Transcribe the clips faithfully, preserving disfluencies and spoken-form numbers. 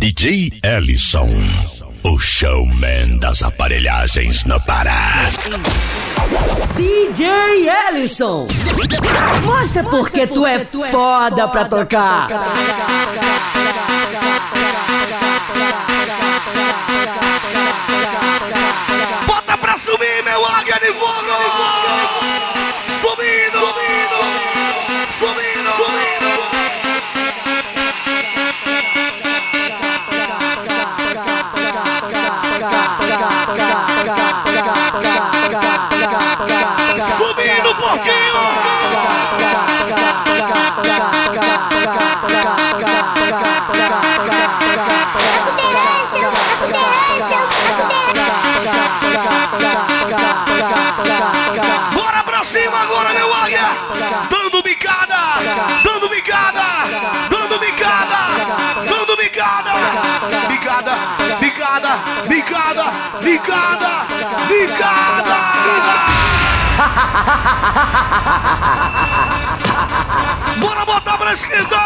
D J Ellison, o showman das aparelhagens no Pará. D J Ellison, mostra porque tu é foda pra tocar. Bota pra subir, meu águia de fogo! Subindo, subindo, subindo, subindo. Subindo, Portinho! Bora pra cima agora, meu águia! Dando bicada! Dando bicada! Dando bicada! Dando bicada! Bicada! Bicada! Bicada! Bicada! Bicada! Bora botar pra esquerda!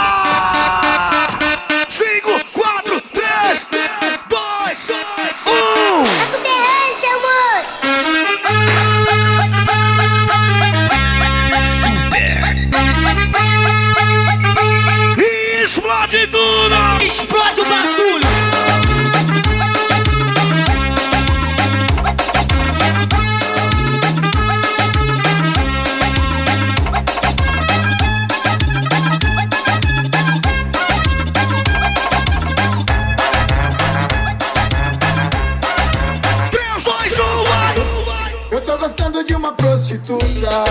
cinco, quatro, três, dois, um! Explode tudo! Explode o bagulho! três, dois, um, vai! Eu tô gostando de uma prostituta.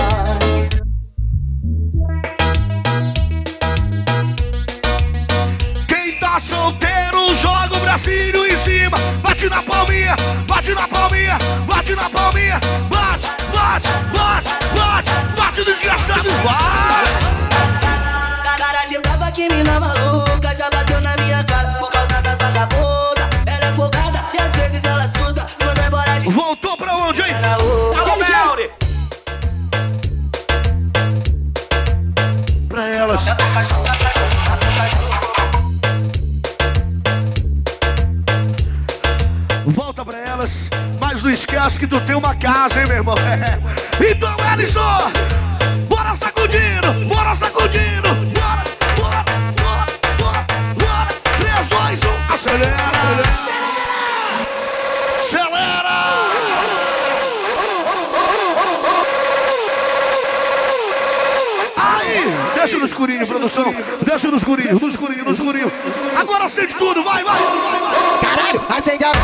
Quem tá solteiro, joga o bracinho em cima. Bate na palminha, bate na palminha, bate na palminha. Bate, bate, bate, bate, bate desgraçado, vai! Cara de brava que mina maluca já bateu na minha cara por causa das vagabundas. Ela é folgada e às vezes ela suda. Mandou embora de... Voltou pra onde, hein? Alô, Melri! Pra elas. Volta pra elas, mas não esquece que tu tem uma casa, hein, meu irmão? Então, Ellison, bora sacudindo, bora sacudindo, bora, bora, bora, bora, bora. três, dois, um, acelera, acelera. Aí, deixa no escurinho, produção, deixa no escurinho, no escurinho, no escurinho. Agora acende tudo, vai, vai, vai, vai. caralho, acende a...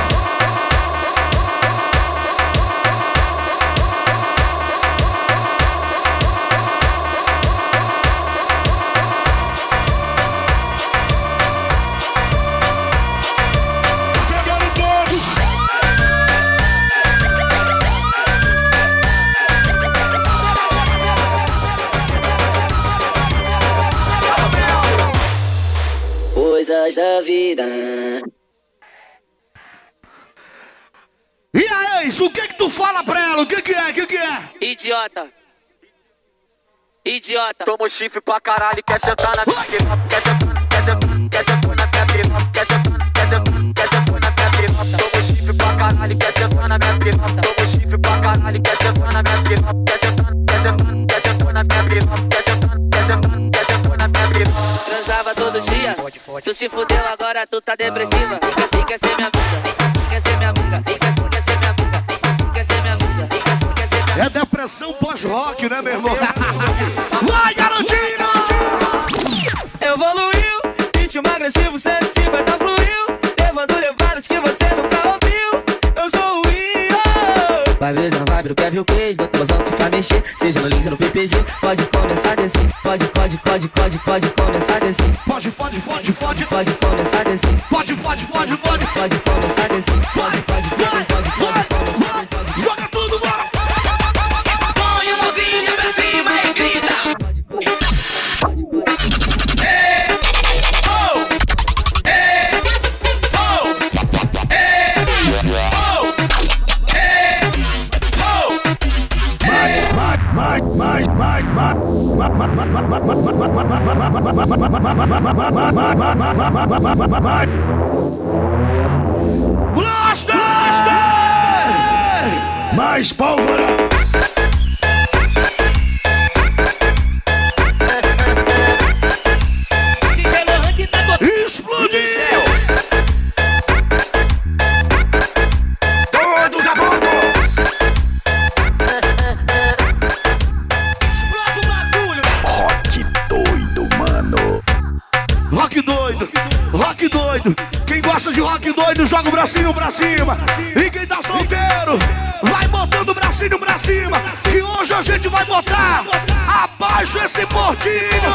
Coisas da vida. E aí, o que que tu fala pra ela? O que que é? O que que é? Idiota. Idiota. Toma chifre pra caralho, quer sentar na minha piroca. Quer sentar, quer sentar, quer sentar na minha piroca. Quer sentar, quer sentar, quer sentar na minha piroca. Toma chifre pra caralho, quer sentar na minha piroca. Toma chifre pra caralho, quer sentar na minha piroca. Quer sentar, quer sentar, quer sentar na minha piroca. Quer sentar, quer sentar, quer sentar na minha piroca. Transava todo dia, tu se fudeu agora, tu tá depressiva. Vem que assim quer ser minha amiga, vem que assim quer ser minha amiga. Vem que assim quer ser minha amiga, vem que assim quer ser minha amiga. Vem que assim quer ser minha amiga. É depressão pós-rock, né, meu irmão? Vai, garotinho! Evoluiu, ritmo agressivo, cento e cinquenta fluiu, levando levadas que você nunca ouviu. Eu sou o Rio. Vai ver, não vai ver o Kevin Cage, do tumazão te faz mexer, seja no Lins ou no P P G. Pode começar a descer, pode, pode, pode, pode, pode começar a descer. Pode, pode, pode, pode, Pode começar a descer, pode, pode, pode, pode. pode começar a descer. Pode, pode, pode, pode, pode, pode começar a descer. Joga tudo, bora! Põe a mãozinha pra cima e grita. Blaster! Mais pólvora! Explodiu! Todos a bordo! Explode o bagulho. Rock doido, mano! Rock doido! Rock doido! Quem gosta de rock doido, joga o bracinho pra cima! E quem tá solteiro, vai botando o bracinho pra cima! Que hoje a gente vai botar abaixo esse portinho!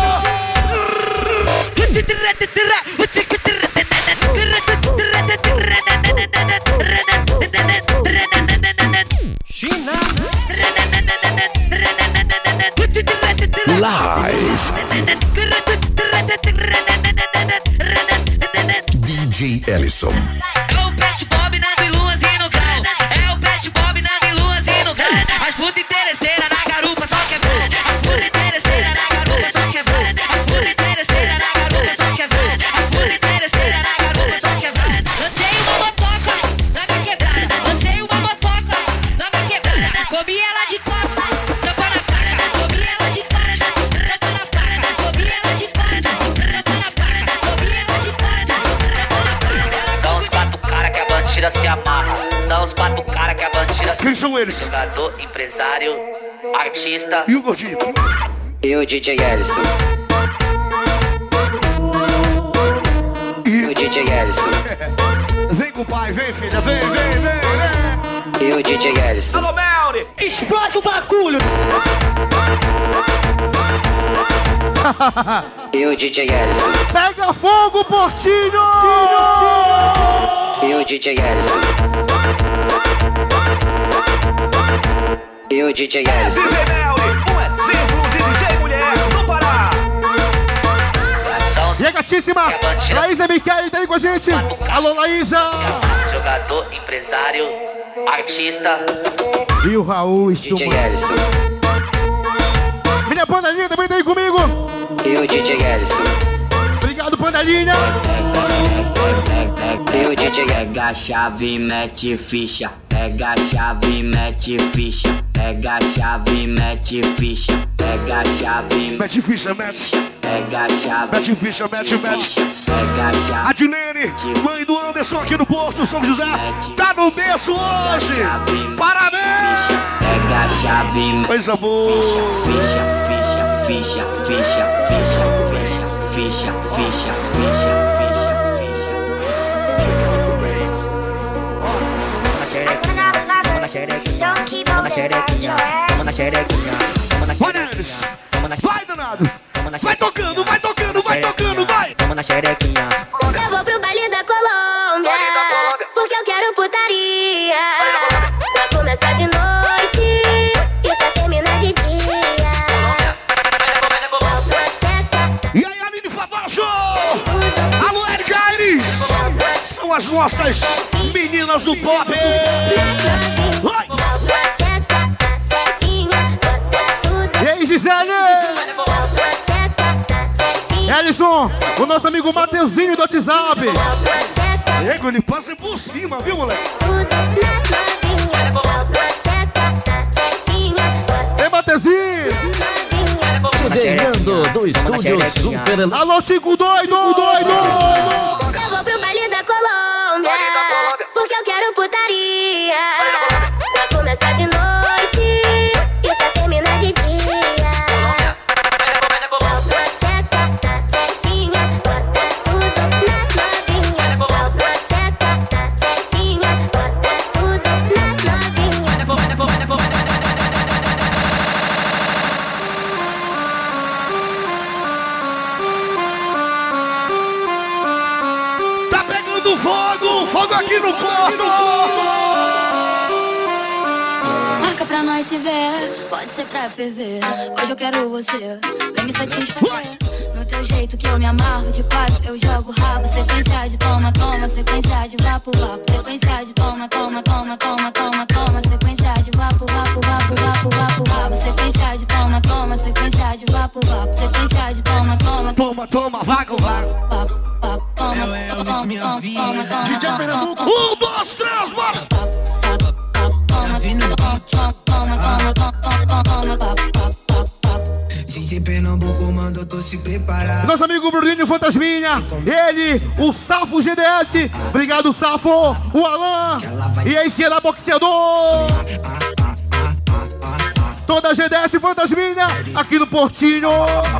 China. Live! D J Ellison. É o Pet Bob nas luas e no grau. É o Pet Bob nas luas e no grau. As putas interesseiras na garupa só quer ver. As putas interesseiras na garupa só quer ver. As putas interesseiras na garupa só quer ver. As putas interesseiras na garupa só quer ver. Lancei uma motoca na minha quebrada. Lancei uma motoca na minha quebrada. Comi ela de copa, tampa na faca. Comi ela de copa, tampa na faca. Comi ela de copa, tampa na faca. Comi ela de copa, tampa na faca. São os quatro caras que a bandida se amarra. São os quatro caras que a bandida se Quem são eles? Jogador, empresário, artista. E o gordinho? E o D J Ellison. E o D J Ellison. Vem com o pai, vem filha, vem, vem, vem, vem! E o D J Ellison. Alô, Melri. Explode o bagulho. E o D J Ellison. Pega fogo, portinho! E o D J Ellison. E o D J Ellison. D J Melri, um exemplo de D J mulher do Pará. São os E a gatíssima Laísa Michele tá aí com a gente. Alô, Laísa! jogador, empresário, artista. E o Raul D J Stuma. Ellison. Minha pandalinha também tá aí comigo. E o D J Ellison. Obrigado, pandalinha. E o D J Pega a chave, mete ficha. Pega a chave, mete ficha. Pega a chave, mete ficha. Pega a chave, Mete ficha, mete. pega a chave. Mete ficha, mete, mete. Pega a chave. Adilene, mãe do Anderson aqui no Porto São José, tá no berço hoje. Parabéns! Pega a chave, Coisa boa. ficha, ficha, ficha, ficha, ficha, ficha, ficha, ficha, ficha, ficha, ficha. Toma na xerequinha, toma na xerequinha, toma na xerequinha, toma na Vai, xerequinha, Enes. toma na Vai, danado. toma na Vai tocando, vai tocando, vai tocando, vai. Toma na xerequinha. Eu vou pro baile da Colômbia, porque eu quero putaria. Vai começar de noite e só termina de dia. E aí, Aline Favacho. Alô, Erika Aires. São as nossas meninas do pop. Vai. E aí, Gisele. Ellison, o nosso amigo Mateuzinho do WhatsApp. Ego, ele passa por cima, viu, moleque? Ei, Mateuzinho. Chegando do estúdio Super. Alô, Chico doido, doido. Eu vou pro baile da Colômbia, porque eu quero putaria. Vai começar de noite e só termina de dia. Tá pegando fogo, fogo aqui no corpo. Marca pra nós se ver, pode ser pra ferver. Hoje eu quero você, vem me satisfazer. No teu é o jeito que eu me amarro. De quatro eu jogo rabo. Sequência de toma, toma. Sequência de vapo, vapo. Sequência de toma, toma, toma, toma, toma, toma. Sequência de vapo, vapo, vapo, vapo, vapo, vapo. Sequência de toma, toma. Sequência de vapo, vapo. Sequência de toma, toma. Toma, toma, vago, vago. Toma, Elvis, minha vida. D J Pernambuco. Um, dois, três, bora. D J Pernambuco mandou tu se preparar. Nosso amigo Bruninho Fantasminha, ele, o Safo G D S. Obrigado, Safo. O Alan. E a Enciana Boxeador. Toda a G D S Fantasminha aqui no Portinho.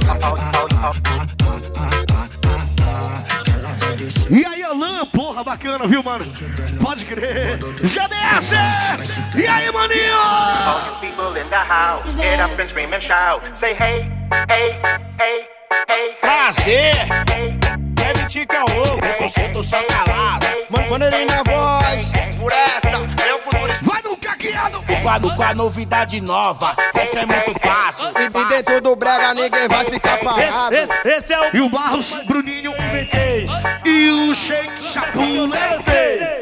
E aí, Alan, porra, bacana, viu, mano? Pode crer. G D S! E aí, maninho? All you people in the house, get up and scream and shout. Say hey, hey, hey, hey. Prazer! Deve te caô, eu tô só calado. Maneirinho na voz. Por essa, meu futuro. Vai no caqueado! O quadro com a novidade nova, essa é muito fácil. E dentro do brega ninguém vai ficar parado. Esse, esse, esse é o... E o Barros, Bruninho. Inventei. E o Shake Chapulete.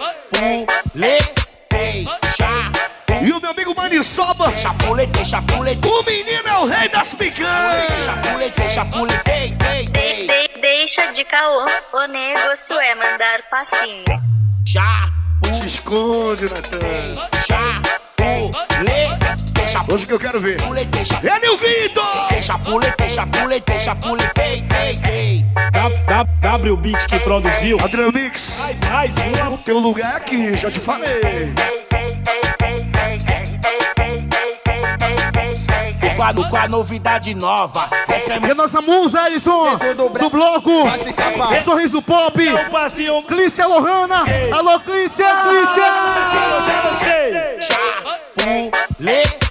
Chapulete, chapulete. E o meu amigo Maniçoba. Chapulete, chapulete. O menino é o rei das picanhas. Chapulete, chapulete, ei, ei. De, de, deixa de caô, o negócio é mandar passinho. Chapulete. Se esconde, Natan. Chapulete. Hoje que eu quero ver. Ele e o Vitor. Chapulete, chapulete, chapulete, ei, ei. W Beat que produziu. Adriano Mix. Mais uma. Teu lugar é aqui, já te falei. O quadro com a novidade nova. Essa é e a nossa musa, Ellison, do, do bloco. Sorriso Pop. Clícia Lohana. Ei. Alô, Clícia. Clícia. Chapulete,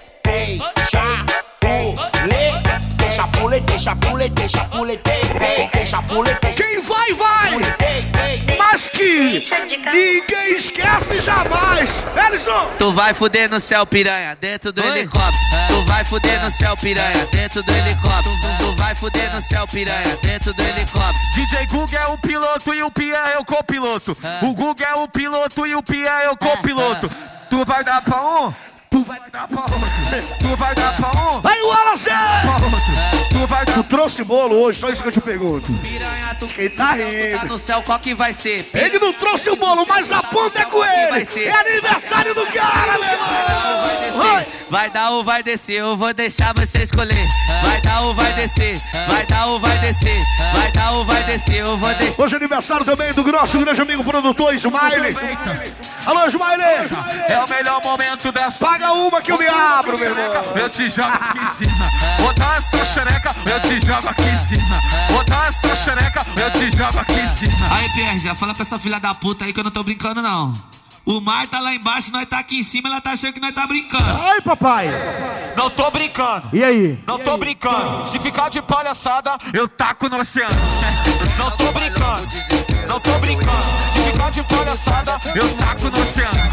chapulete, chapulete, chapulete, chapulete, chapulete. Quem vai, vai. Mas que ninguém esquece jamais. Ellison. Tu vai fuder no céu, piranha, dentro do Oi? helicóptero. É. Tu vai fuder no céu, piranha, dentro do helicóptero. É. Tu vai fuder no céu, piranha, dentro do helicóptero. D J Guga é o piloto e o Pia é o copiloto. É. O Guga é o piloto e o Pia é o copiloto. É. É. Tu vai dar pra um? Tu vai dar pra outro. Tu vai dar pra um? Vai o Wallace! Tu vai dar... Tu trouxe bolo hoje, só isso que eu te pergunto. Piranha, tu... Quem tá rindo? Tá no céu, qual que vai ser? Piranha. Ele não trouxe o bolo, mas a ponta é com ele. É aniversário do cara, meu irmão. Vai. vai dar ou vai descer, eu vou deixar você escolher. Vai dar ou vai descer, vai dar ou vai descer. Vai dar ou vai descer, eu vou deixar. Hoje é aniversário também do nosso grande amigo produtor Smiley. Alô, Smiley. É o melhor momento dessa. Paga uma que eu me abro, meu irmão. Eu te jogo aqui em cima. Botar essa xereca, eu te jogo aqui em cima. Botar essa xereca, eu te jogo aqui em cima. Aí, Pierre, já fala pra essa filha da puta aí que eu não tô brincando, não. O mar tá lá embaixo, nós tá aqui em cima, ela tá achando que nós tá brincando. Ai, papai. Não tô brincando. E aí? Não tô brincando. Se ficar de palhaçada, eu taco no oceano. Não tô brincando. Não tô brincando. Se ficar de palhaçada, eu taco no oceano.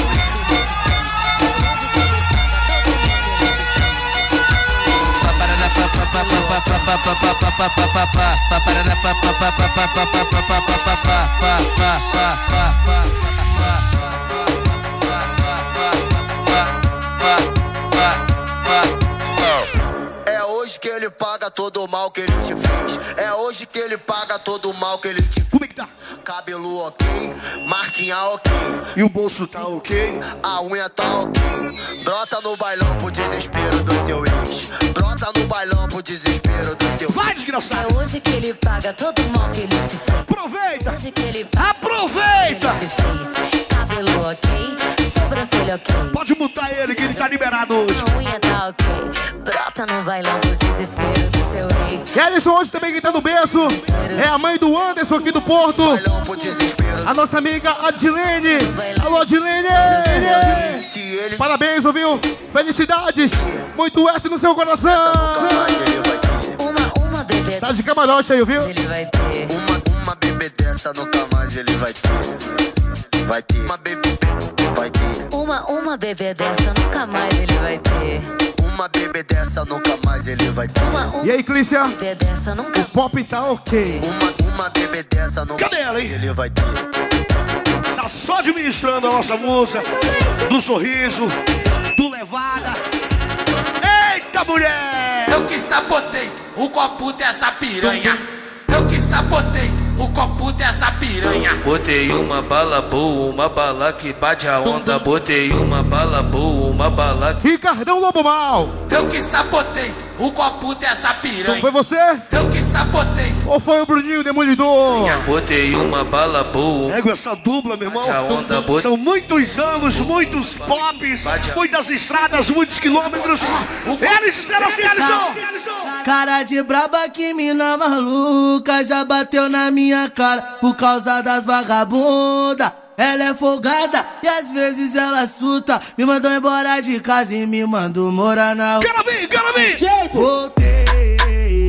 É hoje que ele paga todo o mal que ele te fez. É hoje que ele paga todo o mal que ele te fez. Como é que tá? Cabelo ok, marquinha ok. E o bolso tá ok? A unha tá ok. Brota no bailão pro desespero do seu ex. Brota no bailão pro desespero do seu ex. Vai, desgraçado. É hoje que ele paga todo o mal que ele te fez. Aproveita. É hoje que ele paga Aproveita. Ele te fez. Cabelo ok, sobrancelha ok. Pode mutar ele que ele tá liberado hoje. A unha tá ok. Brota no bailão pro desespero do seu ex. E Ellison hoje também quem tá no berço é a mãe do Anderson aqui do Porto. A nossa amiga Adilene. Alô, Adilene. Parabéns, ouviu? Felicidades. Muito S no seu coração. Uma, uma bebê. Tá de camarote aí, viu? Ele vai ter. Uma, uma bebê dessa nunca mais ele vai ter. Vai ter. Uma bebê vai ter. Uma, uma bebê dessa nunca mais ele vai ter. Uma uma bebê dessa nunca mais ele vai ter. E aí, Clícia? Bebê dessa nunca. O pop tá ok. Uma, uma bebê dessa nunca Cadê ela, hein? ele vai ter. Tá só administrando a nossa música. Do sorriso, do levada. Eita, mulher! Eu que sabotei o copo dessa piranha. Eu que sabotei o copo dessa piranha. Botei uma bala boa, uma bala que bate a onda. Botei uma bala boa, uma bala que... Ricardão Lobo Mal. Eu que sabotei o copo dessa piranha. Não foi você? Eu que sabotei. Ou foi o Bruninho Demolidor? Botei uma bala boa. Pego essa dupla, meu irmão. Onda, bot... São muitos anos, muitos pops, muitas estradas, muitos quilômetros. Eles disseram assim, Alisson. Cara de braba que mina maluca, já bateu na minha cara por causa das vagabundas. Ela é folgada e às vezes ela surta. Me mandou embora de casa e me mandou morar na rua. Quero vir, quero vir! Voltei,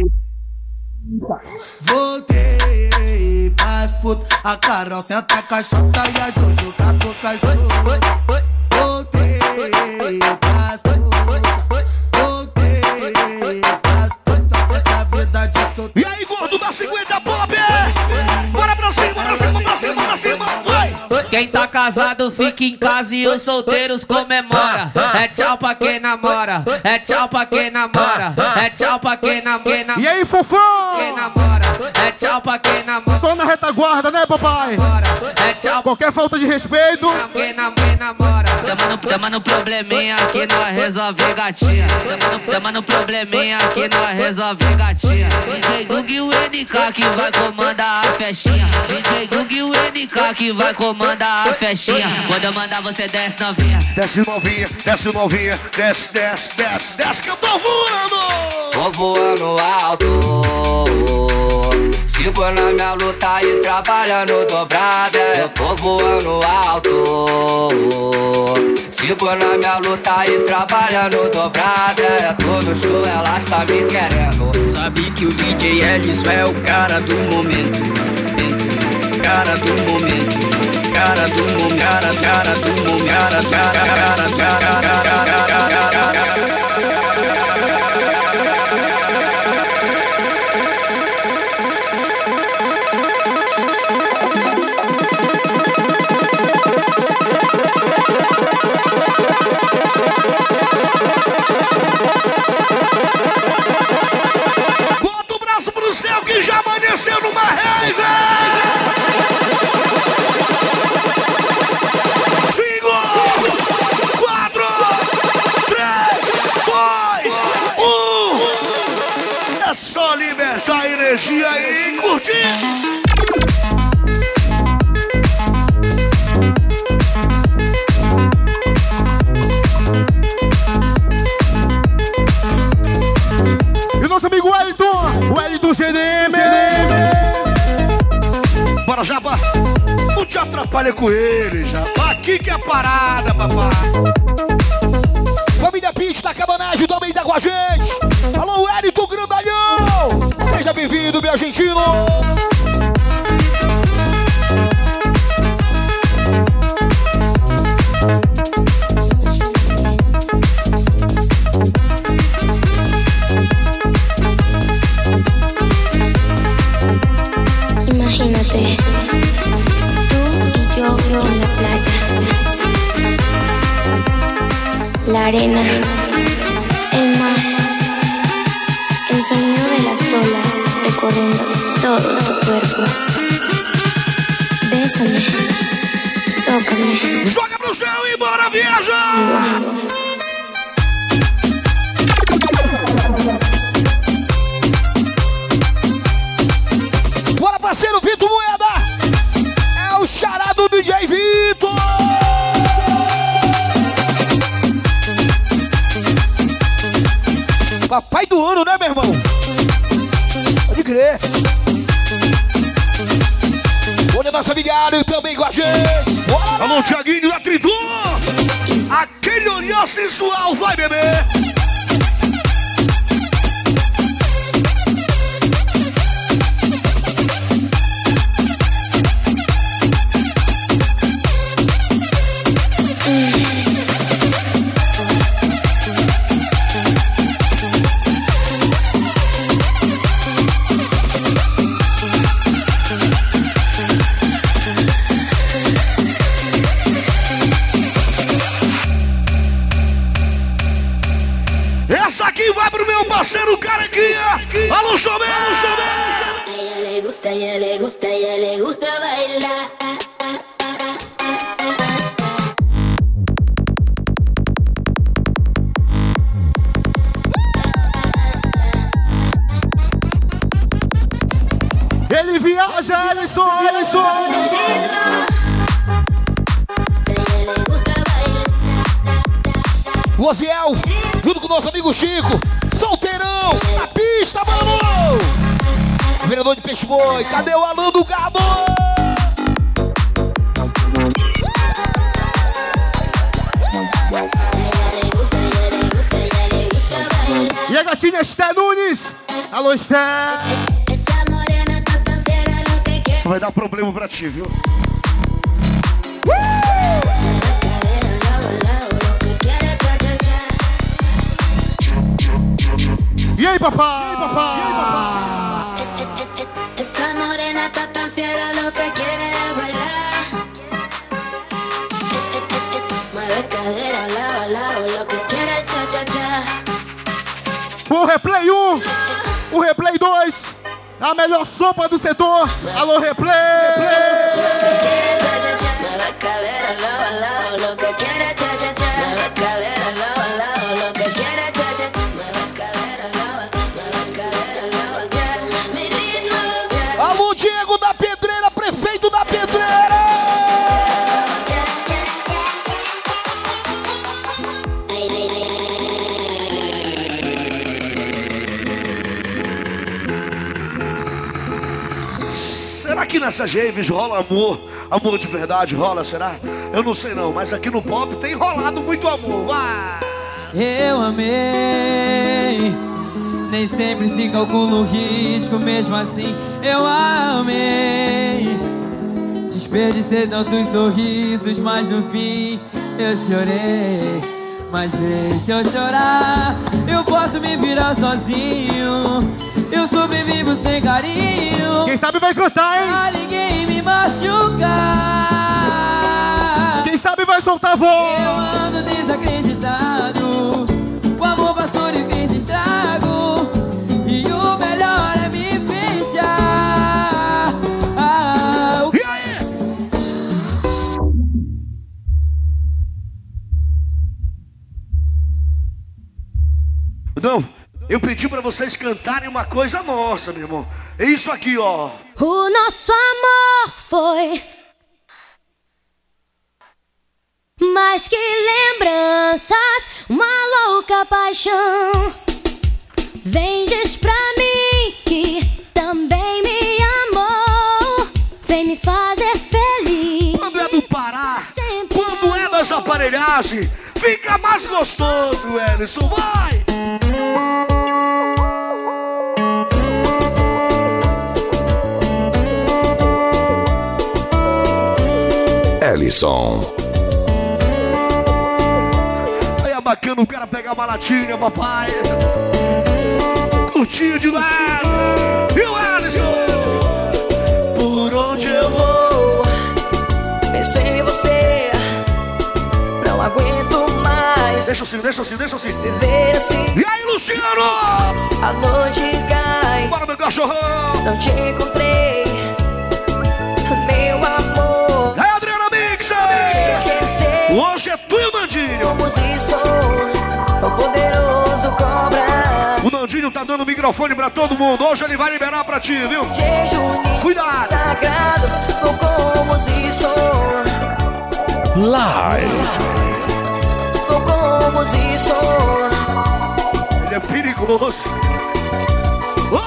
voltei pras putas. A Carol senta a caixota e a Jojo catou o cachorro. Voltei pras putas, voltei pras putas. Essa vida de solteiro. E aí, gordo da cinquenta Pop! Bora pra cima, pra cima, pra cima, pra cima! Vai! Quem tá casado fica em casa e os solteiros comemora. É tchau pra quem namora, é tchau pra quem namora, é tchau pra quem namora. E aí, fofão? Quem namora, é tchau pra quem namora. Só na retaguarda, né, papai? É tchau. Qualquer falta de respeito. Quem namora. Chama no, chama no probleminha que nós resolve gatinha. Chama no, chama no probleminha que nós resolve gatinha. D J Gug e o N K que vai comandar a festinha. D J Gug e o N K que vai comandar a festinha. Quando eu mandar você desce novinha. Desce novinha, desce novinha, desce, desce, desce, desce que eu tô voando. Tô voando alto. Sigo na minha luta e trabalhando dobrada. Eu tô voando alto. Sigo na minha luta e trabalhando dobrada. É todo show, ela está me querendo. Sabe que o D J Ellison é o cara do momento. Cara do momento. Cara do momento. Cara, cara do momento. Cara, cara, cara, cara, cara, cara, cara. Que já amanheceu numa rave. Cinco, quatro, três, dois, um. É só libertar a energia e curtir. E o nosso amigo Wellington, o Wellington C D M. Bora, Japa. Não te atrapalha com ele, Japa. Aqui que é a parada, papai. Família Pitch da Cabanagem também tá com a gente. Alô, Wellington Grandalhão. Seja bem-vindo, meu argentino. Imagínate, tú y yo, yo en la playa, la arena, el mar, el sonido de las olas recorriendo todo tu cuerpo. Bésame, tócame. Joga pro céu e bora viajar! Bora, parceiro Vitor Moeda! É o charado do D J Vitor! Papai do ano, né, meu irmão? Pode crer! Olha nossa amigalha também com a gente! Bora! Alô, Thiaguinho da Tritu! Aquele olhar sensual, vai, bebê! do carequinha. Alô, showman, alô, showman. A ella le gusta, a ella le gusta, a ella le gusta bailar. Ele viaja, Alisson, Alisson. O Oziel, junto com o nosso amigo Chico, solteirão, na pista, mano! Vereador de Peixe Boi, cadê o Alan do Gado? E a gatinha Esté Nunes, alô Esté! Isso vai dar problema pra ti, viu? E aí, papai? E aí, papai? E aí, papai? Essa morena tá tão fiera, lo que quiere es bailar. Mueve cadera, lado a lado, lo que quiere es cha-cha-cha. O replay um, o replay dois, a melhor sopa do setor. Alô, replay! Mueve cadera, lado a lado, lo que quiere es cha-cha-cha. Mueve cadera, lado a lado, lo que quiere es cha-cha-cha. Mueve cadera, lado a lado. Alô, Diego da Pedreira, prefeito da Pedreira! Será que nessas raves rola amor? Amor de verdade rola, será? Eu não sei não, mas aqui no pop tem rolado muito amor. Uau! Eu amei, nem sempre se calcula o risco, mesmo assim eu amei. Desperdicei tantos sorrisos, mas no fim eu chorei. Mas deixa eu chorar, eu posso me virar sozinho. Eu sobrevivo sem carinho. Quem sabe vai cantar, hein? Pra ninguém me machucar. Quem sabe vai soltar a voz. Eu ando desacreditado. O amor passou e fez estrago. E o melhor é me fechar. Ah, o... E aí? Não, eu pedi pra vocês cantarem uma coisa nossa, meu irmão. É isso aqui, ó. O nosso amor foi mais que lembranças, uma louca paixão. Vem, diz pra mim que também me amou. Vem me fazer feliz. Quando é do Pará, quando é das aparelhagens, fica mais gostoso, Ellison, vai! Ellison. Aí é bacana o cara pegar uma latinha, papai. Curtinho de lado. E o Ellison? Por onde eu vou, penso em você. Não aguento mais. Deixa assim, deixa assim, deixa assim. Viver assim. E aí, Luciano? A noite cai. Bora, meu cachorrão. Não te encontrei, meu amor. É Adriana Mix. Hoje é tu e o Nandinho. Somos isso, o poderoso cobra. O Nandinho tá dando microfone pra todo mundo. Hoje ele vai liberar pra ti, viu? Cuidado. Sagrado, como isso. Live. Como isso. Ele é perigoso. Oh!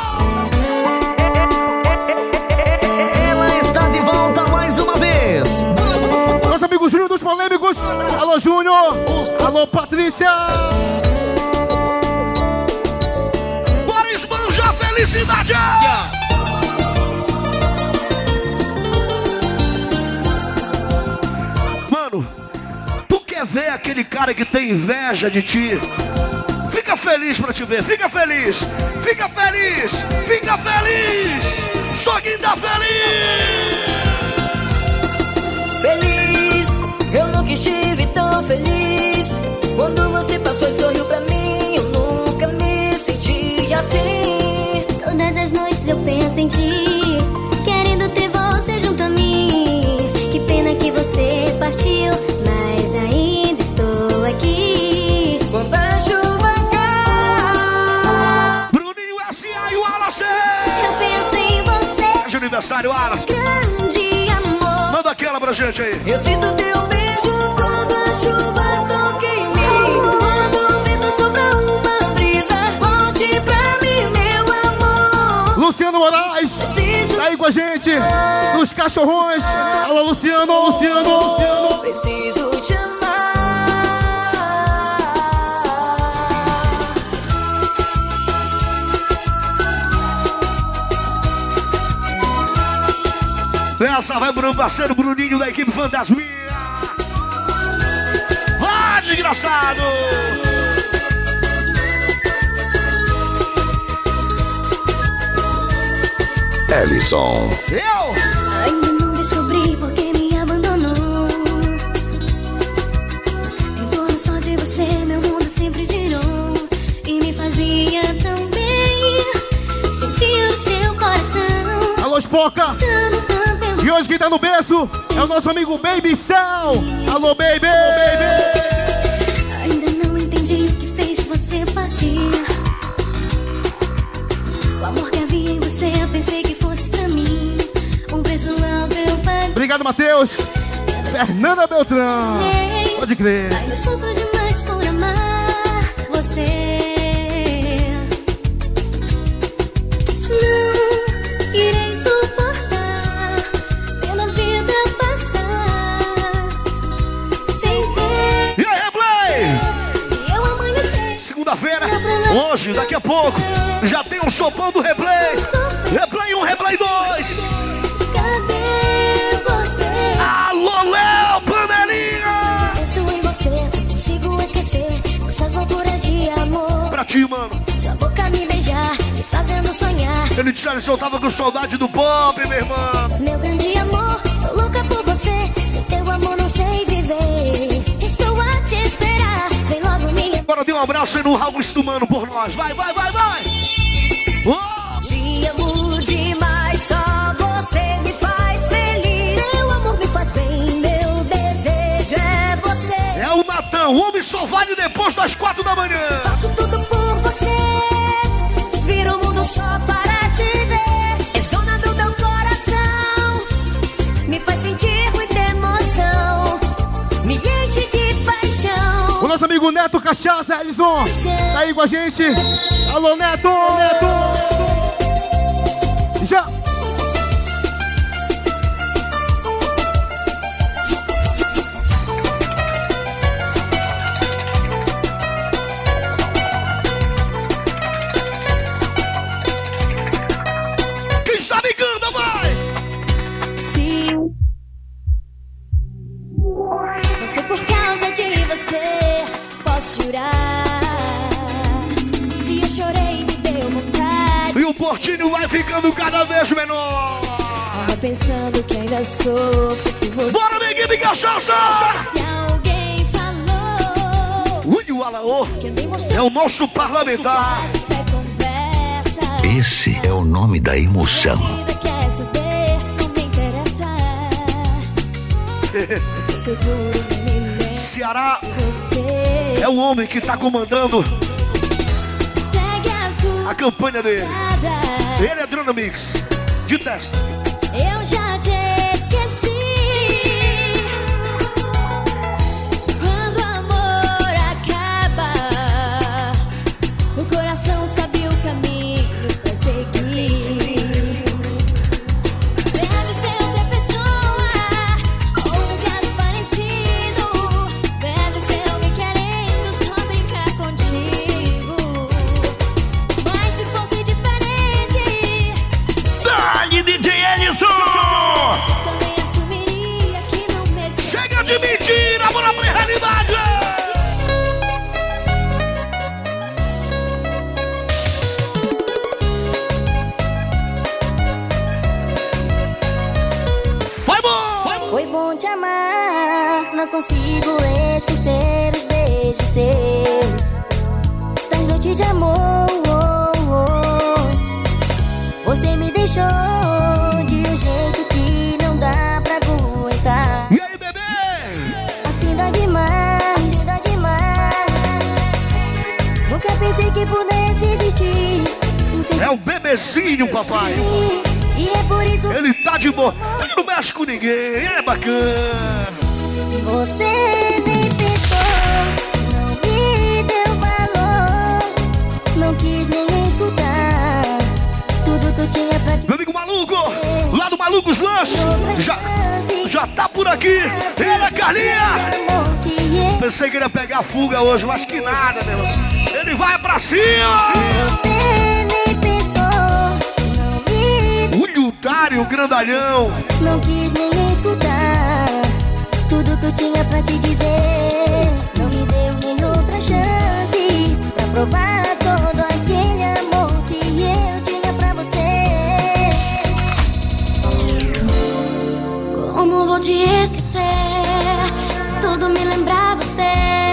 Ela está de volta mais uma vez. Nosso amigo Júnior dos Polêmicos. Alô, Júnior. Alô, Patrícia. Bora esbanjar a felicidade. Yeah. Mano, tu quer ver aquele cara que tem inveja de ti? Fica feliz pra te ver, fica feliz, fica feliz, fica feliz. Só quem tá feliz. Feliz, eu nunca estive tão feliz. Quando você passou e sorriu pra mim, eu nunca me senti assim. vezes eu penso em ti, querendo ter você junto a mim. Que pena que você partiu, mas ainda estou aqui. Quando a chuva cai, Bruninho S A e o Wallace. eu penso em você. É de aniversário, Wallace. Grande amor. Manda aquela pra gente aí. Eu sinto teu beijo quando a chuva toca em mim. Quando o vento sopra uma brisa, volte pra mim, meu amor. Luciano Moraes, tá aí com a gente, dos Cachorrões. Alô, Luciano, alô, Luciano, alô, Luciano. Preciso te amar. Essa vai pro meu parceiro Bruninho da equipe Fantasminha. Vai, desgraçado! Ellison. Eu! Ainda não descobri por que me abandonou. Em torno só de você, meu mundo sempre girou. E me fazia tão bem sentir o seu coração. Alô, Spoca! E hoje quem tá no berço é o nosso amigo Baby Cell. Alô, Baby! Alô, Baby! Ainda não entendi o que fez você partir. O amor que havia em você, eu pensei que fosse pra mim. Um preço alto eu paguei. Obrigado, Matheus. Fernanda Beltrão. Pode crer. Ainda sofro demais por amar você. Não irei suportar pela vida passar sem ter. E aí, Replay? Se eu amanhecer Segunda-feira, hoje, daqui a pouco, já tem um sopão do Replay. Replay um, Replay dois. Cadê você? Alô, Léo, panelinha! Penso em você, não consigo esquecer essas loucuras de amor. Pra ti, mano. Sua boca me beijar, me fazendo sonhar. Ele disse que eu tava com saudade do pop, meu irmão. Meu grande amor, sou louca por você. Sem teu amor não sei viver. Estou a te esperar, vem logo me... Agora dê um abraço aí no Raul Estumano por nós. Vai, vai, vai, vai! Oh! Te amo demais, só você me faz feliz. Teu amor me faz bem, meu desejo é você. É o Natan, o homem só vale depois das quatro da manhã. Faço tudo por você, viro o mundo só para te ver. És dona do meu coração, me faz sentir muita emoção, me enche de paixão. O nosso amigo Neto Cachaça, Ellison, tá aí com a gente. Alô, Neto! Neto! Já! Quem está ligando, vai! Sim. Não foi por causa de você, posso jurar. Se eu chorei, me deu vontade. E o Portinho vai ficando cada vez menor. Tava pensando que ainda sofro por você. Bora, minha equipe cachaça! Se alguém falou Ui, o Alaô é o nosso parlamentar. isso é conversa. Esse é o nome da emoção. Ainda quer saber, não me interessa. Eu te seguro, me lembro Ceará de você. é o homem que tá comandando Segue a sua a campanha dele. estrada. Ele é Drona Mix, de teste. Eu já te esqueci. Quando o amor acaba, o coração sabe o caminho pra seguir. Deve ser outra pessoa ou um lugar parecido. Deve ser alguém querendo só brincar contigo. Mas se fosse diferente, Dá-lhe, D J Ellison! também assumiria que não me Chega de mentira, bora pra realidade! Vai bom! Vai bom! Foi bom te amar, não consigo esquecer os beijos seus. Das noites de amor, oh, oh. Você me deixou de um jeito que não dá pra aguentar. E aí, bebê? Assim dá demais, dá demais. Nunca pensei que pudesse existir. É o bebezinho, papai. E é por isso ele tá de boa. Ele não mexe com ninguém, é bacana. Você nem pensou, não me deu valor, não quis nem escutar tudo que eu tinha pra te... Meu amigo Maluco, lá do Malucos Lanches, já, já tá por aqui. Ela, Carlinha. Pensei que ele ia pegar a fuga hoje, mas que nada, meu irmão. Ele vai pra cima. Você nem pensou, não me... O Liutário, o grandalhão. Não quis nem escutar tudo que eu tinha pra te dizer. Não me deu nem outra chance pra provar todo aquele amor que eu tinha pra você. Como vou te esquecer se tudo me lembrar você,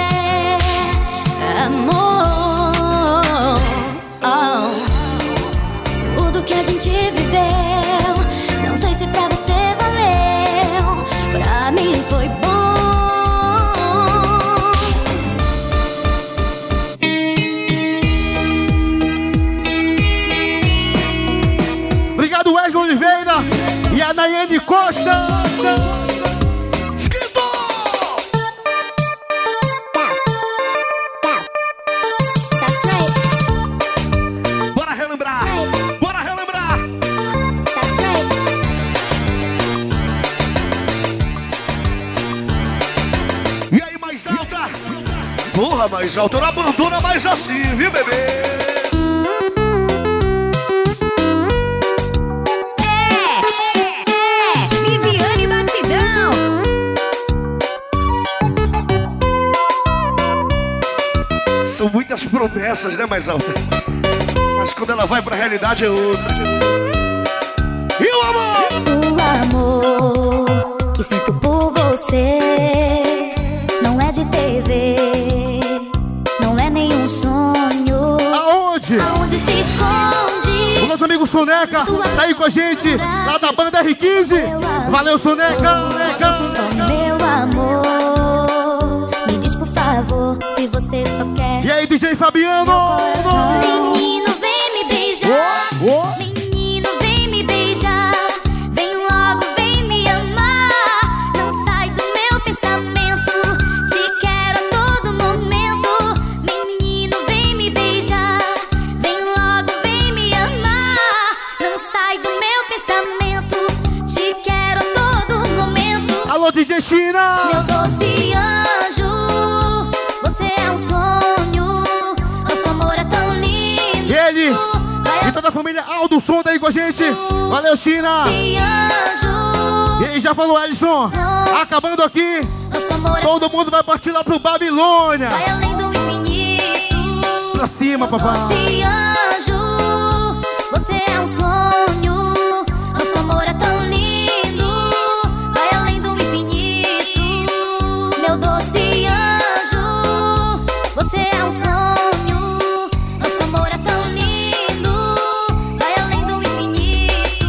amor? Oh. Tudo que a gente viveu, não sei se pra você valeu, pra mim foi bom. Obrigado, Wesley Oliveira e a Nayane Costa. Bora relembrar, bora relembrar. E aí, mais alta? Porra, mais alta, não abandona mais assim, viu, bebê? Viviane Batidão. São muitas promessas, né, mais alta? Mas quando ela vai pra realidade é outra. E o amor? O amor que sinto por você não é de T V, não é nenhum sonho. Aonde? Aonde se esconde. O nosso amigo Soneca tá aí com a gente, lá da banda R quinze. Valeu, Soneca! Meu amor, me diz por favor se você só quer. E aí, D J Fabiano? Menino, vem me beijar. Oh, oh. Menino, vem me beijar. Vem logo, vem me amar. Não sai do meu pensamento. Te quero a todo momento. Menino, vem me beijar. Vem logo, vem me amar. Não sai do meu pensamento. Te quero a todo momento. Alô, D J China! Meu doce anjo, você é um sonho. Nosso amor é tão lindo. E ele e toda a família Aldo Som tá aí com a gente. Valeu, China! E aí, já falou, Ellison? Acabando aqui, todo mundo vai partir lá pro Babilônia. Vai além do infinito. Pra cima, papai. Doce anjo, você é um sonho. Nosso amor é tão lindo. Vai além do infinito. Meu doce anjo, você é um sonho. Nosso amor é tão lindo. Vai além do infinito.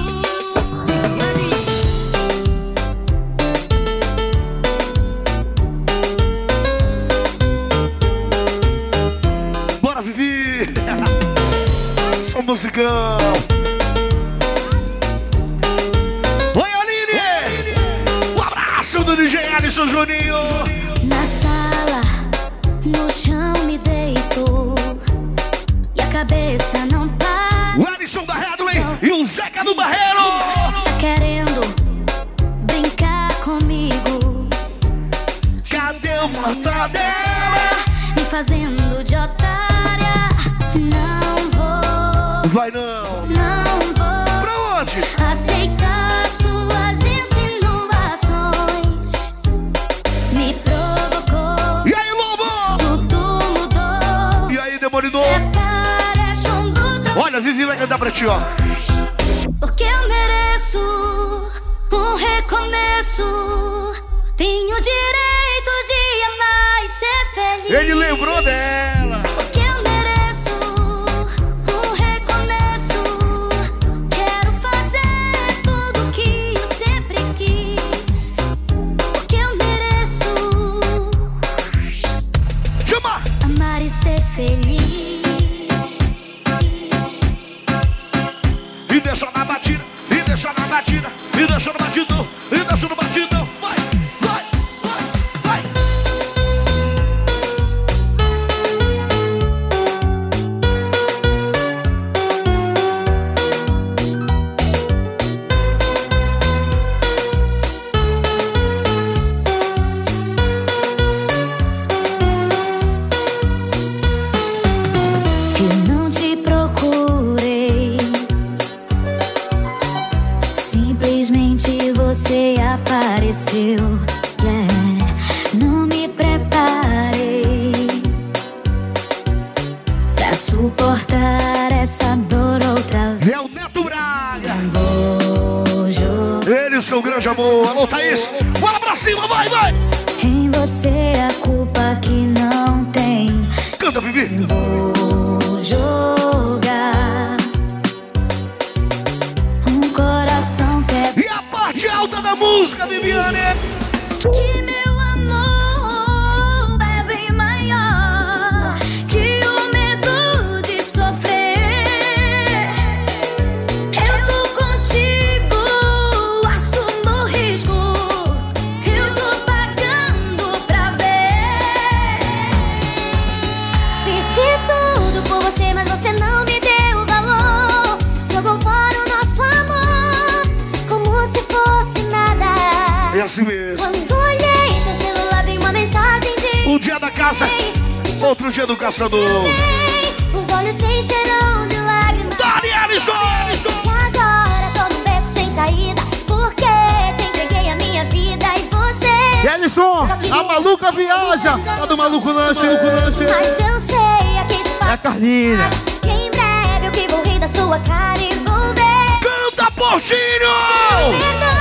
Bora, Vivi! Sou musicão! Oi, Aline! Um abraço do D J Alisson Juninho! Na sala, no chão me deito e a cabeça não para. O Alisson da Redley e o Zeca do Barreiro! Tá querendo brincar comigo? Cadê o mortadela? Me fazendo de otária. Não vou, Vai não! não vou Pra onde? aceitar suas insinuações. Me provocou, E aí, Lobo? tudo mudou. E aí, Demolidor? Parece um bruto. Olha, Vivi vai cantar pra ti, ó. Porque eu mereço um recomeço. Tenho direito de amar e ser feliz. Ele lembrou dela. Porque eu mereço um recomeço. Quero fazer apareceu. Yeah. Não me preparei pra suportar essa dor outra vez. É o Neto Braga. Vou jogar ele, o seu grande amor. Alô, Thaís. Bora pra cima, vai, vai. em você a culpa que não tem. Canta, Vivi. Vou jogar um coração que é... E a parte alta da música, Viviane. Que meu amor é bem maior que o medo de sofrer. Eu tô contigo, assumo o risco. Eu tô pagando pra ver. Fiz de tudo por você, mas você não me deu valor. Jogou fora o nosso amor como se fosse nada. É assim mesmo. Quando olhei seu celular, vi uma mensagem de Um dia da casa, outro dia do caçador. os olhos se encheram de lágrimas. Dani Alisson! E agora tô num beco sem saída, porque te entreguei a minha vida e você... Ellison, a maluca viaja. Tá do maluco lanche, maluco lanche. Mas eu sei, aqui se É faz a Carlinha. que em breve eu que vou rir da sua cara e vou ver. Canta, Porchinho! Perdão.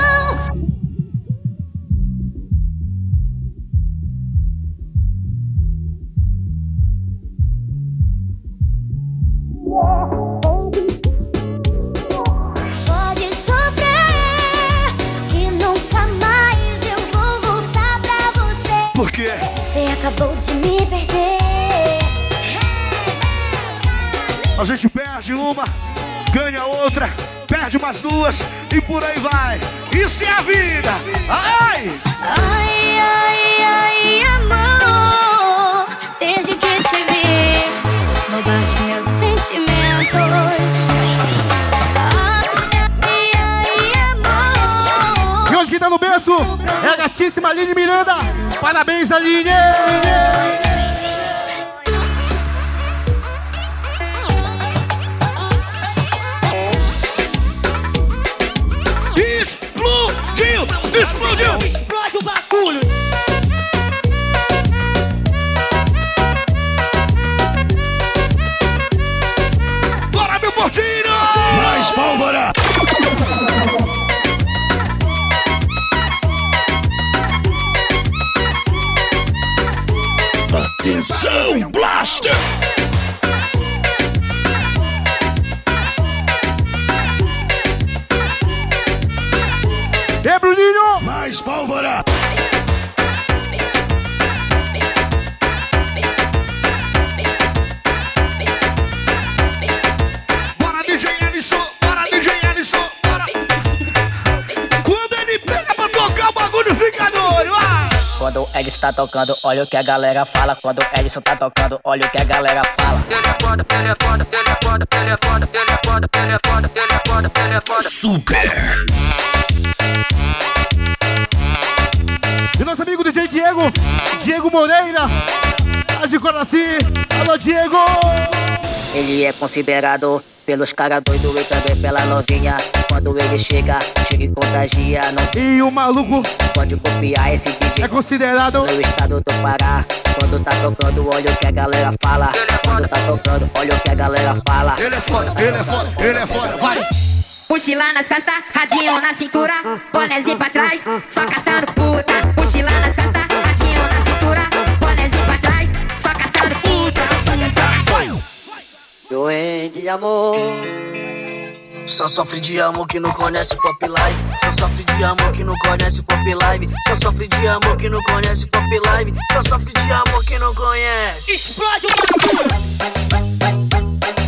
Pode sofrer, que nunca mais eu vou voltar pra você. Por quê? Você acabou de me perder. A gente perde uma, ganha outra, perde mais duas e por aí vai. Isso é a vida! Ai! Ai, ai, ai, amor, desde que te vi, roubaste meus sentimentos. Ai, ai, amor. E hoje quem tá no berço é a gatíssima Aline Miranda. Parabéns, Aline! Explodiu! Explodiu! Explode o bagulho. Bora, meu Portinho! Mais pólvora! Atenção, Blaster! E Bruninho! Mais pólvora! Bora, D J Alisson! Bora, D J Alisson! Bora! Quando ele pega pra tocar, o bagulho fica doido! Ah! Quando o Edson tá tocando, olha o que a galera fala. Quando o Edson tá tocando, olha o que a galera fala. Ele é foda, ele é foda, ele é foda, ele é foda, ele é foda, ele é foda, ele é foda, ele é foda. Super! E nosso amigo D J Diego, Diego Moreira, lá de Coraci. Alô, Diego! Ele é considerado pelos caras doidos e também pela novinha. Quando ele chega, chega e contagia. Não E o maluco pode copiar esse D J. é considerado No estado do Pará, quando tá tocando, olha o que a galera fala. Quando tá tocando, olha o que a galera fala. Ele é foda, ele é foda, ele é foda, vai! Mochila nas costas, radinho na cintura, bonézinho pra trás, só caçando puta. Mochila nas costas, radinho na cintura, bonézinho pra trás, só caçando puta. Doente de amor. Só sofre de amor que não conhece Pop Live. Só sofre de amor que não conhece Pop Live. Só sofre de amor que não conhece Pop Live. Só sofre de amor que não conhece. Explode o bagulho.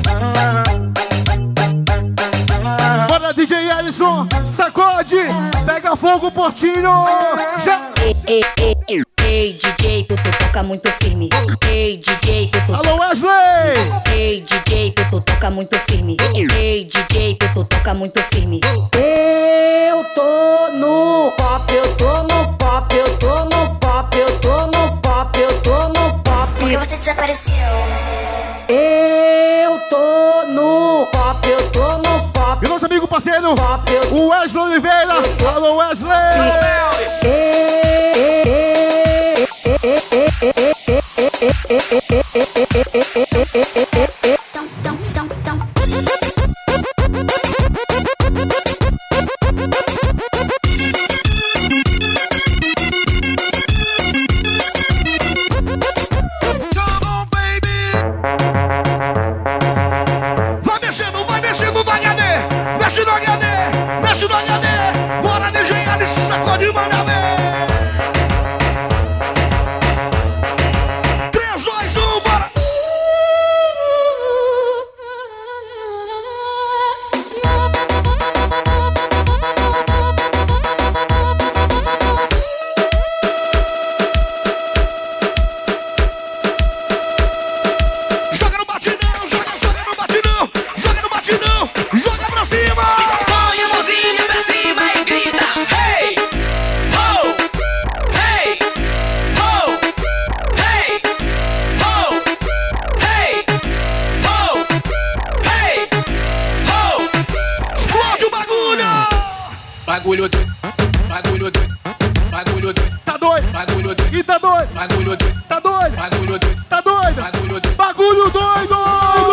Bora, D J Ellison, sacode, pega fogo, Portinho. Já. Ei, ei, ei, ei, ei, D J, tu, tu toca muito firme. Ei, D J, tu, tu. Alô, Wesley. Ei, D J, tu, tu toca muito firme. Ei, D J, tu, tu toca muito firme. Eu tô no pop, eu tô no pop, eu tô no pop, eu tô no pop, eu tô no pop. Por que você desapareceu? Eu tô no pop, eu tô no pop. E nosso amigo parceiro, parceiro, o Wesley Oliveira. Alô, Wesley! Vai mexendo, vai mexendo no H D. Mexe no H D, mexe no H D. Bora, D J Alice, sacode e manda ver. três, dois, um, bora. Joga no batidão, joga, joga no batidão. Joga no batidão, joga pra cima. Põe a mãozinha pra cima e grita. Hey, ho, hey, ho, hey, ho, hey, ho, hey, ho. Explode o bagulho. Bagulho doido, bagulho doido, bagulho doido. Tá doido? Bagulho doido. E tá doido? Bagulho doido. Tá doido? Bagulho doido. Tá doido? Bagulho doido. Bagulho doido!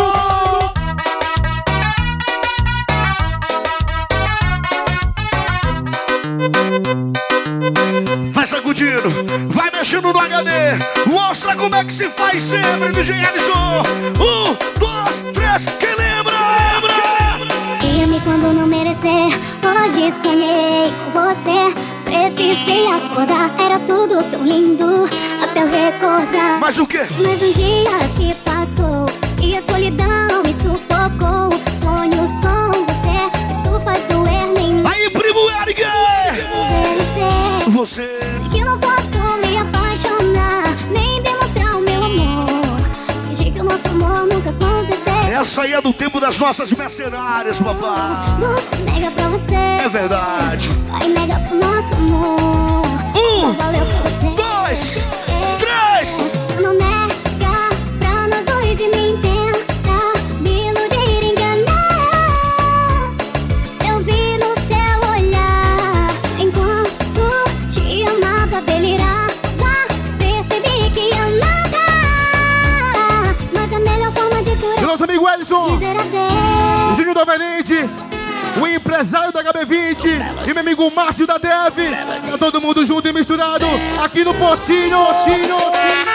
Vai sacudindo, vai mexendo no H D. Mostra como é que se faz sempre, D J Alisson. Um, dois, três, quem lembra? Lembra? Ia-me quando não merecer. Hoje sonhei com você. Precisei acordar. Era tudo tão lindo até eu recordar. Mas o quê? Mas um dia se passou e a solidão me sufocou. Sonhos com você, isso faz doer nem. Aí, primo Eric! Você. Sei que não posso me apaixonar, nem demonstrar o meu amor. Fingi que o nosso amor nunca aconteceu. Essa aí é do tempo das nossas mercenárias, papai. Você nega pra você. É verdade. Vai negar pro nosso amor. Um, não valeu pra você. Dois, três. Você não nega pra nós dois e me tenta me iludir e enganar. Eu vi no seu olhar enquanto te amava, delirava. Percebi que eu nada. Mas a melhor forma de curar. E nosso amigo Ellison, dizer adeus. Zinho do Avenente, o empresário da H B vinte e meu amigo Márcio da Dev. Tá todo mundo junto e misturado aqui no Portinho. Portinho, Portinho.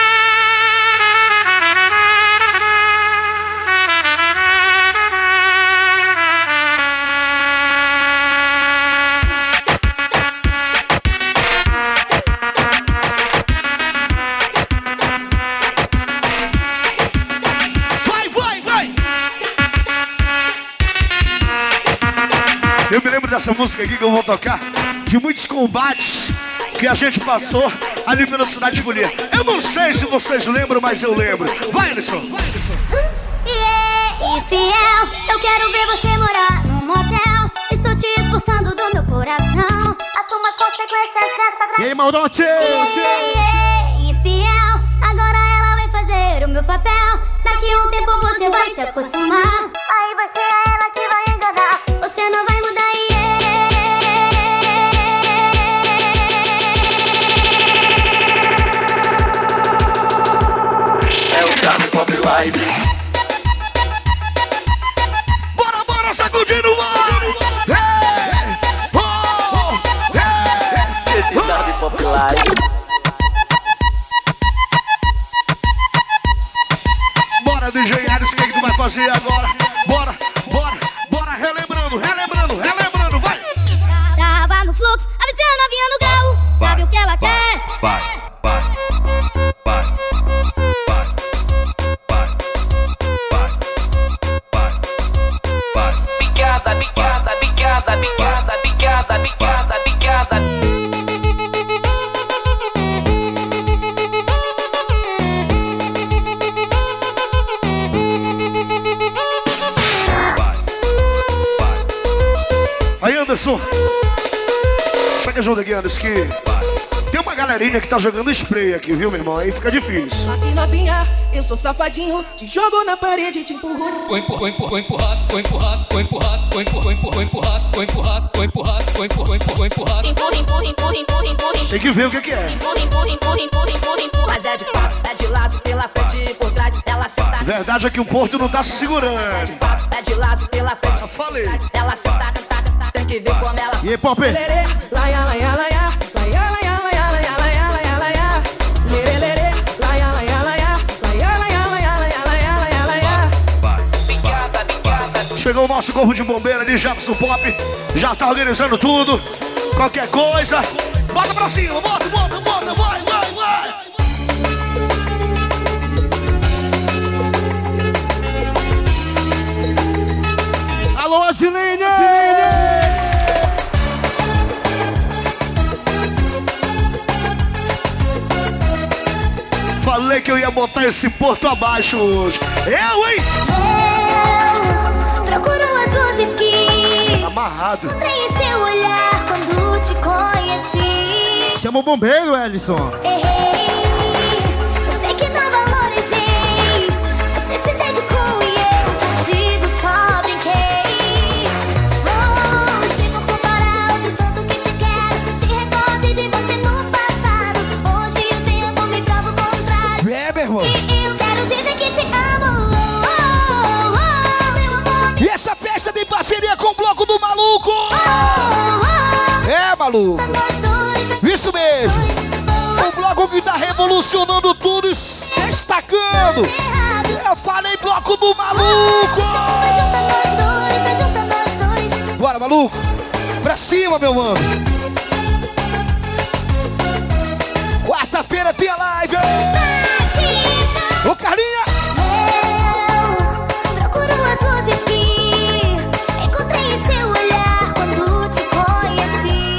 Vai, vai, vai. Eu me lembro dessa música aqui que eu vou tocar, de muitos combates que a gente passou ali pela cidade de Folia. Eu não sei se vocês lembram, mas eu lembro. Vai, Alisson. Yeah, infiel, eu quero ver você morar num motel. Estou te expulsando do meu coração. Assuma as consequências dessa E aí, Maldote? Yeah, yeah, infiel, agora ela vai fazer o meu papel. Daqui a um tempo você vai se acostumar. Aí vai ser ela que vai enganar. Você não vai mudar, É o Gabi Pop Live. Bora, bora, sacudindo o ar. Hey, oh, hey, Necessidade Pop Live. Bora, D J Alisson, o que, é que tu vai fazer agora? Bora, bora, bora, relembrando, relembrando, relembrando, vai. tava no fluxo, avistei a novinha no carro. Sabe o que ela quer? Vai, vai, vai, vai, vai, vai, vai, vai. Picada, picada, picada, picada, picada, picada, picada. Aí, Anderson. Chega junto aqui, Anderson, que Tem uma galerinha que tá jogando spray aqui, viu, meu irmão? Aí fica difícil. Aqui novinha, eu sou safadinho, te jogo na parede, te empurro. Vou empurrar, vou empurrar, vou empurrar, vou empurrar, vou empurrar, vou empurrar, vou empurrar, vou empurrar, vou empurrar, vou empurrar, vou empurrar. Empurra, empurra, empurra, empurra, empurra. Tem que ver o que que é. Empurra, empurra, empurra, empurra, empurra, empurra. Mas é de quatro, é de lado, pela frente e por trás, ela senta. Verdade é que o Porto não tá se segurando. É de quatro, é de lado, pela frente. Eu falei. Ela senta, senta, tem que ver como ela. E aí, Pop? Laia, laia, laia, laia, laia, laia, laia, laia, laia, laia. Lerelere, laia, laia, laia, laia, laia, laia, laia, laia, laia. Chegou o nosso corpo de bombeiro ali, Jefferson Pop. Já tá organizando tudo. Qualquer coisa. Bota pra cima, bota, bota, bota, vai, vai, vai. Alô, Adilene! Falei que eu ia botar esse Porto abaixo hoje. Eu, hein? Eu procuro as luzes que Amarrado. encontrei em seu olhar quando te conheci. Chama o bombeiro, Ellison. Errei, eu sei que não valorizei. Você se dedicou e eu contigo só brinquei. Oh, se for comparar hoje o tanto que te quero, se recorde de você no passado. Hoje o tempo me prova o contrário. É, meu irmão. E eu quero dizer que te amo. Oh, oh, oh, meu amor. E essa festa tem parceria com o Bloco do Maluco. Oh, oh, É, maluco. Isso mesmo. O bloco que tá revolucionando tudo e se destacando. Eu falei Bloco do Maluco. Bora, maluco. Pra cima, meu mano. Quarta-feira tem a live. Ô, Carlinha. Eu procuro as luzes que encontrei em seu olhar quando te conheci.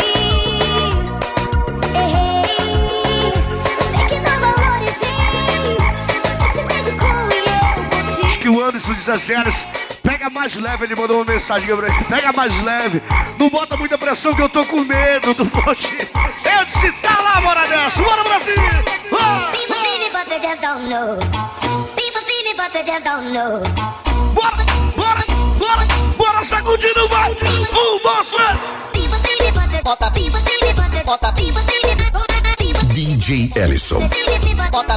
Errei, eu sei que não valorizei. Você se dedicou e eu contigo. Acho que o Anderson diz assim, Alice, pega mais leve, ele mandou uma mensagem aqui pra ele. Pega mais leve. Não bota muita pressão que eu tô com medo do poste. Eu disse, tá lá, bora dessa. Bora, Brasil. Ah! People see me but they just don't know. People see me but they just don't know. Bora, bora, bora, bora, sacudindo, vai. Um, dois, três. People see me but they bota, people see me but they bota, people see me bota, people D J Ellison. bota,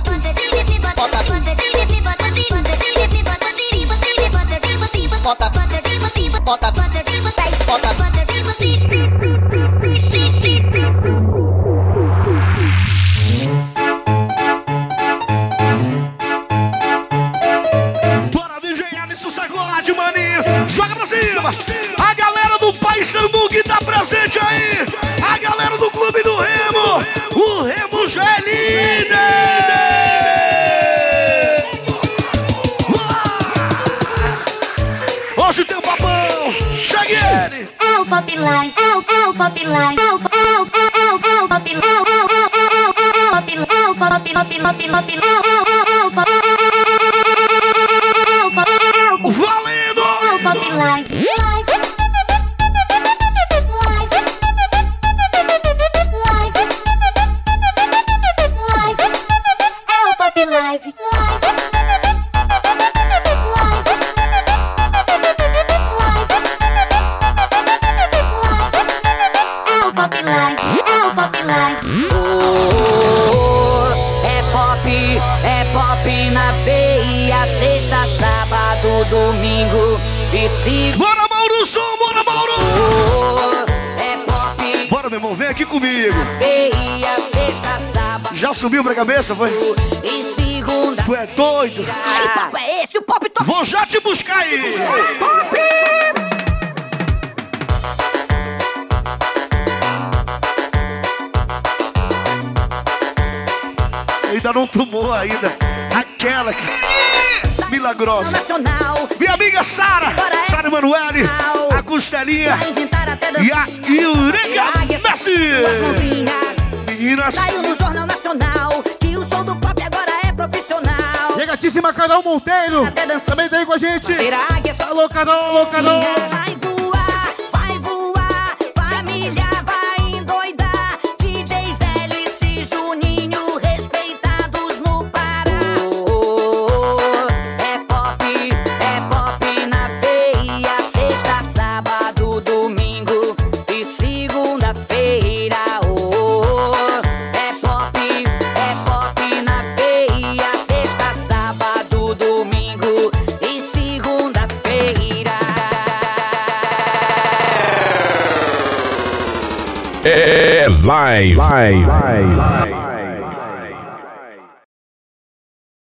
bota, bota, bota, Bora, D J Alisson, sacode, maninho. Joga pra cima. A galera do Paysandu que tá presente aí. A galera do Clube do Remo. O Remo já é líder. Hoje tem o papão. Chegue ele. É o Pop Line, é o, é o Pop Line, é o, é o, é o, é o Pop Line, é o, é o, é o, é o, é o Pop Line, é o Pop, Pop, Pop, Pop, Pop, é o, é o, é o Pop, é o Pop, é o Pop, valendo, é o Pop Line. Live, live, é o Pop Live, é o Pop Live. Oh, é pop, é pop na veia. Sexta, sábado, domingo e segunda. Bora, Mauro, som, bora, Mauro. Oh, é pop. Bora, meu irmão, vem aqui comigo. Veia, sexta, sábado. Já subiu pra cabeça, foi? E segunda. Tu é doido? Que papo é esse? O pop toca. Vou já te buscar aí. Pop! Ainda não tomou ainda. Aquela que... milagrosa. Nacional. Minha amiga Sara. Sara Emanuele. A Costelinha. E a Eureka Messi. Meninas. Saiu no Jornal Nacional que o show do pop agora é profissional. E a gatíssima Carol Monteiro também tá aí com a gente. Alô, Carol, alô, Carol. Vai voar, vai voar, família vai endoidar. D J Zé live, live, live.